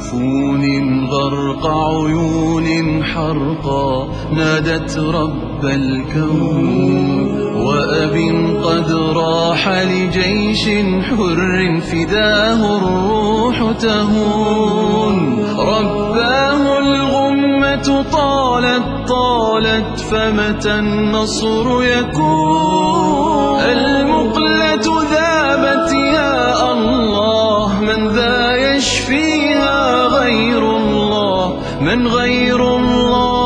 جفون غرق عيون حرقا نادت رب الكون، وأب قد راح لجيش حر فداه الروح تهون. رباه الغمة طالت فمتى النصر يكون؟ المقلة ذابت يا الله، من ذا يشفيها غير الله، من غير الله.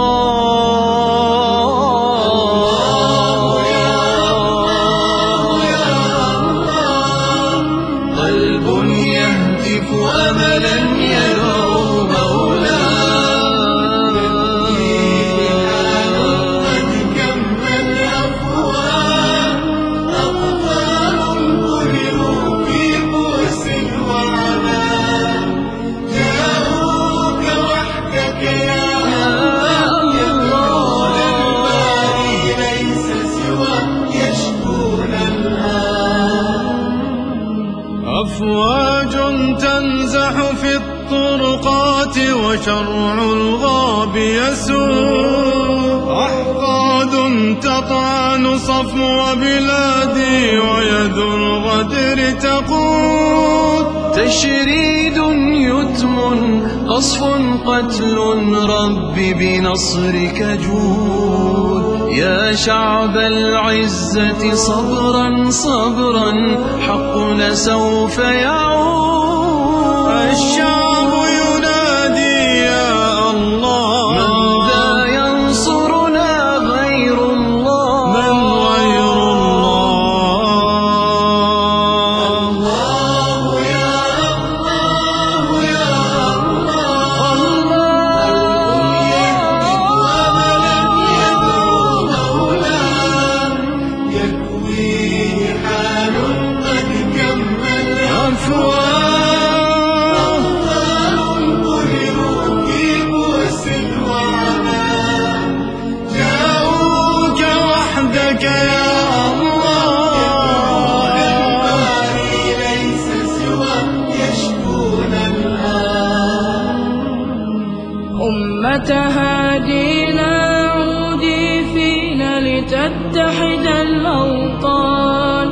قلب يهتف أملا يدعو مولاه، قد كمل أفواه، أطفال ظلموا في بؤس وعناء، جاءوك وحدك يا الله، الباري ليس سوى يشكون الآن. أفواج تنزح في الطرقات وشرع الغاب يسوء، أحقاد تطعن صفو بلادي ويد الغدر تقود. تشريد يتم قصف قتل، رب بنصرك جود. يا شعب العزة صبرا صبرا، حقنا سوف يعود. الشعب ينادي يا الله، من ذا ينصرنا غير الله، من غير الله. الله يا الله يا الله، الله يهتف أملا يدعو مولاه، يكويه حال قد كمل أفواه. يا الله، الباري ليس سوى يشكون الآن. أمة هادينا عودي فينا لتتحد الأوطان،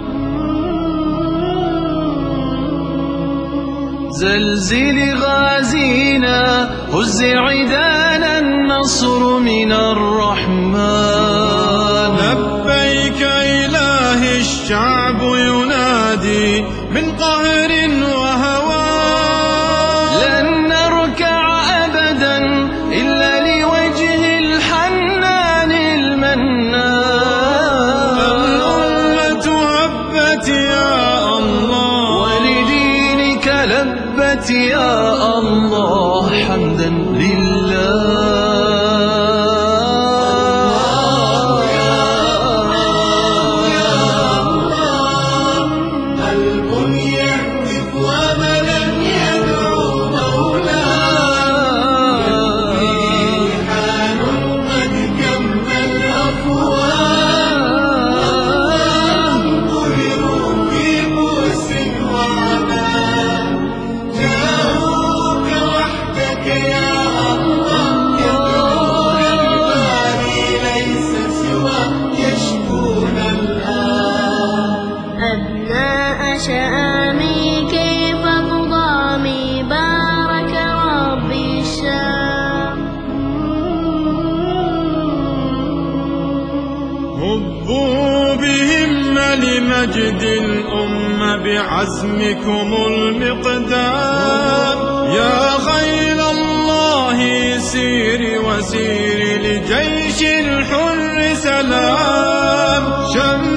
زلزل غازينا هز عدانا، النصر من الرحمن. لبيك إلهي الشعب ينادي من قهر وهوان، لن نركع أبدا إلا لوجه الحنان المنان. الأمة هبت يا الله، ولدينك لبت يا الله، حمدا لله. شآمي كيف تضامي، بارك ربي الشام. هبوا بهمة لمجد الأمة بعزمكم المقدام، يا خيل الله سيري وسيري لجيش الحر سلام.